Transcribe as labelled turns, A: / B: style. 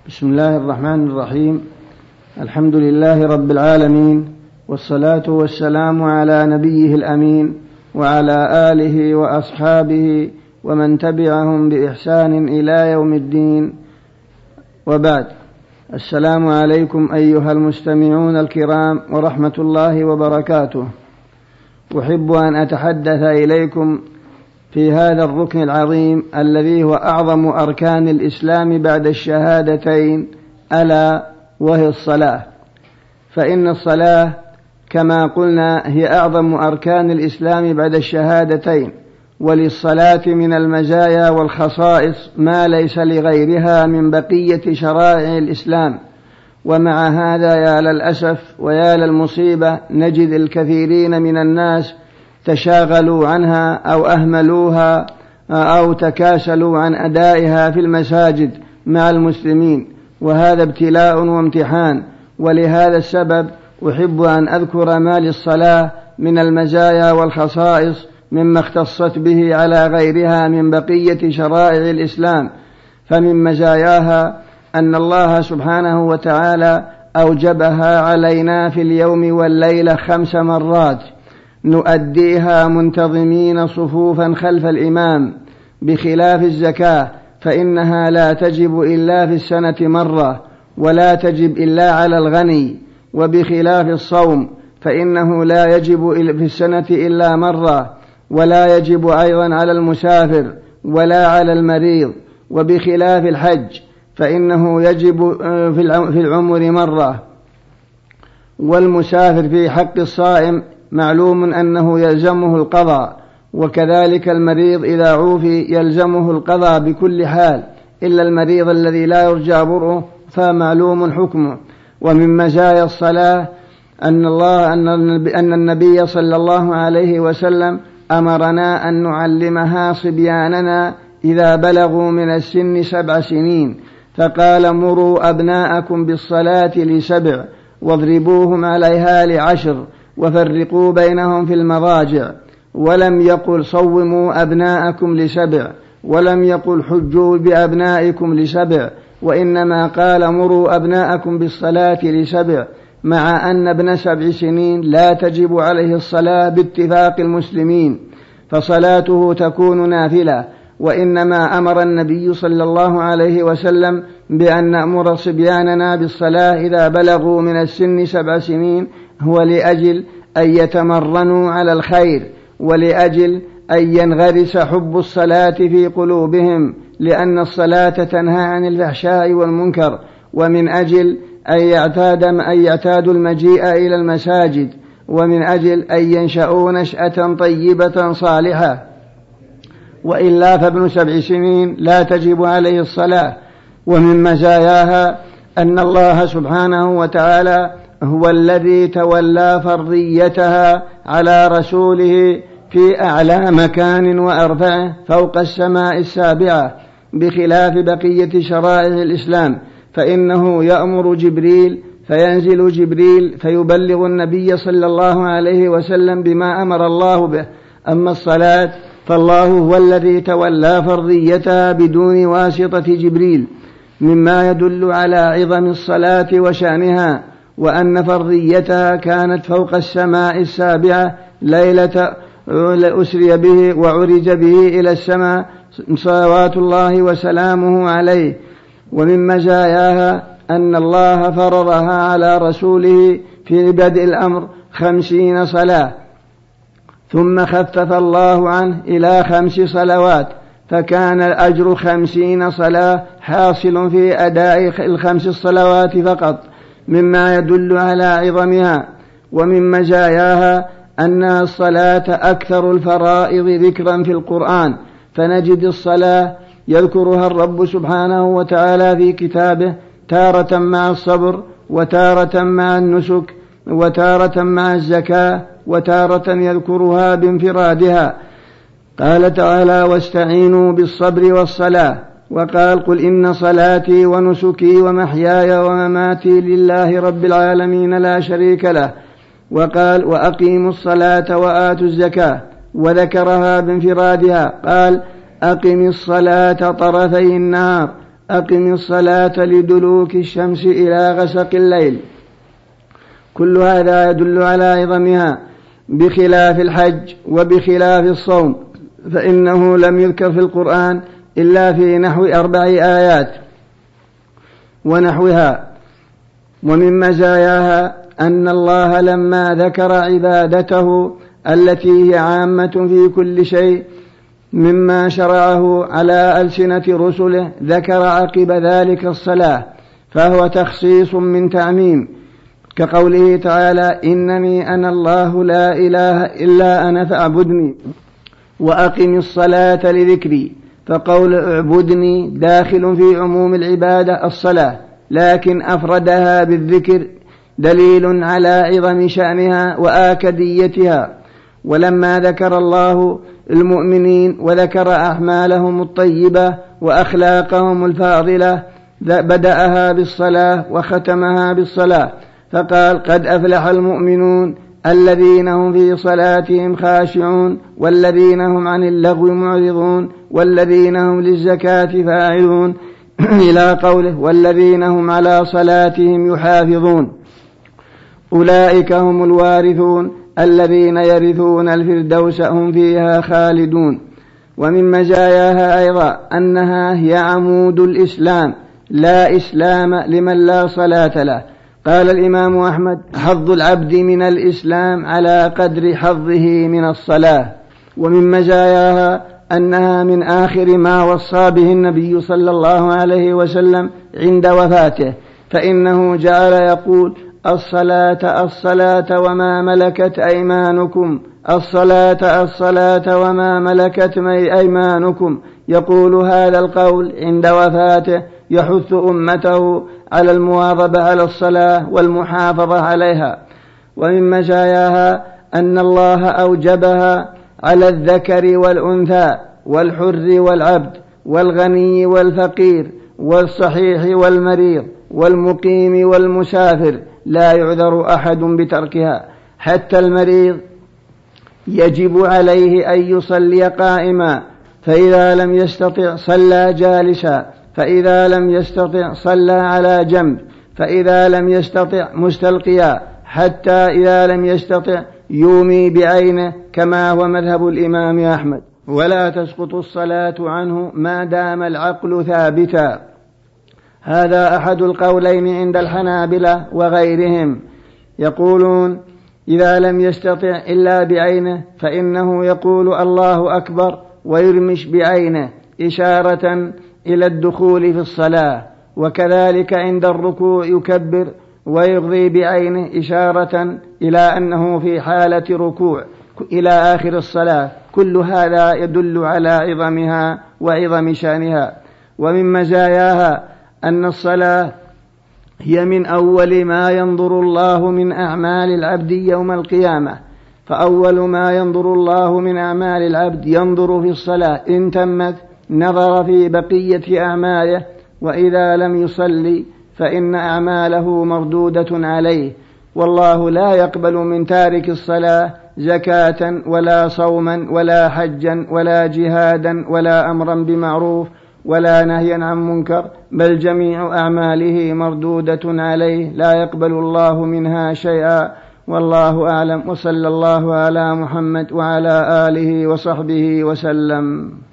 A: بسم الله الرحمن الرحيم. الحمد لله رب العالمين، والصلاة والسلام على نبيه الأمين وعلى آله وأصحابه ومن تبعهم بإحسان إلى يوم الدين، وبعد. السلام عليكم أيها المستمعون الكرام ورحمة الله وبركاته. أحب أن أتحدث إليكم في هذا الركن العظيم الذي هو أعظم أركان الإسلام بعد الشهادتين، ألا وهي الصلاة. فإن الصلاة كما قلنا هي أعظم أركان الإسلام بعد الشهادتين، وللصلاة من المزايا والخصائص ما ليس لغيرها من بقية شرائع الإسلام. ومع هذا يا للأسف ويا للمصيبة نجد الكثيرين من الناس تشاغلوا عنها أو أهملوها أو تكاسلوا عن أدائها في المساجد مع المسلمين، وهذا ابتلاء وامتحان. ولهذا السبب أحب أن أذكر ما للصلاة من المزايا والخصائص مما اختصت به على غيرها من بقية شرائع الإسلام. فمن مزاياها أن الله سبحانه وتعالى أوجبها علينا في اليوم والليلة 5 مرات نؤديها منتظمين صفوفا خلف الإمام، بخلاف الزكاة فإنها لا تجب إلا في السنة مرة ولا تجب إلا على الغني، وبخلاف الصوم فإنه لا يجب في السنة إلا مرة ولا يجب أيضا على المسافر ولا على المريض، وبخلاف الحج فإنه يجب في العمر مرة. والمسافر في حق الصائم معلوم أنه يلزمه القضاء، وكذلك المريض إذا عوفي يلزمه القضاء بكل حال، إلا المريض الذي لا يرجى برؤه فمعلوم حكمه. ومن مزايا الصلاة أن النبي صلى الله عليه وسلم أمرنا أن نعلمها صبياننا إذا بلغوا من السن 7 سنين، فقال: مروا أبناءكم بالصلاة ل7 واضربوهم عليها ل10 وفرقوا بينهم في المضاجع. ولم يقل صوموا أبناءكم ل7، ولم يقل حجوا بأبنائكم ل7، وإنما قال مروا أبناءكم بالصلاة ل7، مع أن ابن 7 سنين لا تجب عليه الصلاة باتفاق المسلمين، فصلاته تكون نافلة. وإنما أمر النبي صلى الله عليه وسلم بأن نأمر صبياننا بالصلاة إذا بلغوا من السن 7 سنين هو لأجل أن يتمرنوا على الخير، ولأجل أن ينغرس حب الصلاة في قلوبهم، لأن الصلاة تنهى عن الفحشاء والمنكر، ومن أجل أن يعتادوا المجيء إلى المساجد، ومن أجل أن ينشأوا نشأة طيبة صالحة. وإلا فابن 7 سنين لا تجب عليه الصلاة. ومن مزاياها أن الله سبحانه وتعالى هو الذي تولى فرضيتها على رسوله في أعلى مكان وأرفعه فوق السماء 7، بخلاف بقية شرائع الإسلام، فإنه يأمر جبريل فينزل جبريل فيبلغ النبي صلى الله عليه وسلم بما أمر الله به. أما الصلاة فالله هو الذي تولى فرضيتها بدون واسطة جبريل، مما يدل على عظم الصلاة وشأنها، وأن فرضيتها كانت فوق السماء 7 ليلة أسري به وعرج به إلى السماء صلوات الله وسلامه عليه. ومن مزاياها أن الله فرضها على رسوله في بدء الأمر 50 صلاة، ثم خفف الله عنه إلى 5 صلوات، فكان الأجر 50 صلاة حاصل في أداء ال5 الصلوات فقط، مما يدل على عظمها. ومن مزاياها أن الصلاة أكثر الفرائض ذكرا في القرآن، فنجد الصلاة يذكرها الرب سبحانه وتعالى في كتابه تارة مع الصبر، وتارة مع النسك، وتارة مع الزكاة، وتارة يذكرها بانفرادها. قال تعالى: واستعينوا بالصبر والصلاة. وقال: قل إن صلاتي ونسكي ومحياي ومماتي لله رب العالمين لا شريك له. وقال: وأقيموا الصلاة وآتوا الزكاة، وذكرها بانفرادها. قال: أقم الصلاة طرفي النهار أقم الصلاة لدلوك الشمس إلى غسق الليل. كل هذا يدل على عظمها بخلاف الحج وبخلاف الصوم، فإنه لم يذكر في القرآن إلا في نحو 4 آيات ونحوها. ومن مزاياها أن الله لما ذكر عبادته التي هي عامة في كل شيء مما شرعه على ألسنة رسله ذكر عقب ذلك الصلاة، فهو تخصيص من تعميم، كقوله تعالى: إنني أنا الله لا إله إلا أنا فاعبدني وأقم الصلاة لذكري. فقول اعبدني داخل في عموم العبادة الصلاة، لكن أفردها بالذكر دليل على عظم شأنها وآكديتها. ولما ذكر الله المؤمنين وذكر أعمالهم الطيبة وأخلاقهم الفاضلة بدأها بالصلاة وختمها بالصلاة، فقال: قد أفلح المؤمنون الذين هم في صلاتهم خاشعون والذين هم عن اللغو معرضون والذين هم للزكاة فاعلون إلى قوله: والذين هم على صلاتهم يحافظون أولئك هم الوارثون الذين يرثون الفردوس هم فيها خالدون. ومن مزاياها أيضا أنها هي عمود الإسلام، لا إسلام لمن لا صلاة له. قال الإمام أحمد: حظ العبد من الإسلام على قدر حظه من الصلاة. ومن مزاياها أنها من آخر ما وصى به النبي صلى الله عليه وسلم عند وفاته، فإنه جعل يقول: الصلاة الصلاة وما ملكت أيمانكم، الصلاة الصلاة وما ملكت أيمانكم. يقول هذا القول عند وفاته يحث أمته على المواظبة على الصلاة والمحافظة عليها. ومن مزاياها أن الله أوجبها على الذكر والأنثى والحر والعبد والغني والفقير والصحيح والمريض والمقيم والمسافر، لا يعذر أحد بتركها. حتى المريض يجب عليه أن يصلي قائما، فإذا لم يستطع صلى جالسا، فإذا لم يستطع صلى على جنب، فإذا لم يستطع مستلقيا، حتى إذا لم يستطع يومي بعينه، كما هو مذهب الإمام أحمد. ولا تسقط الصلاة عنه ما دام العقل ثابتا. هذا أحد القولين عند الحنابلة وغيرهم. يقولون إذا لم يستطع إلا بعينه فإنه يقول الله أكبر ويرمش بعينه إشارة إلى الدخول في الصلاة، وكذلك عند الركوع يكبر ويغضي بعينه إشارة إلى أنه في حالة ركوع إلى آخر الصلاة. كل هذا يدل على عظمها وعظم شأنها. ومن مزاياها أن الصلاة هي من أول ما ينظر الله من أعمال العبد يوم القيامة، فأول ما ينظر الله من أعمال العبد ينظر في الصلاة، إن تمت نظر في بقية أعماله، وإذا لم يصلي فإن أعماله مردودة عليه. والله لا يقبل من تارك الصلاة زكاة ولا صوما ولا حجا ولا جهادا ولا أمرا بمعروف ولا نهيا عن منكر، بل جميع أعماله مردودة عليه، لا يقبل الله منها شيئا. والله أعلم، وصلى الله على محمد وعلى آله وصحبه وسلم.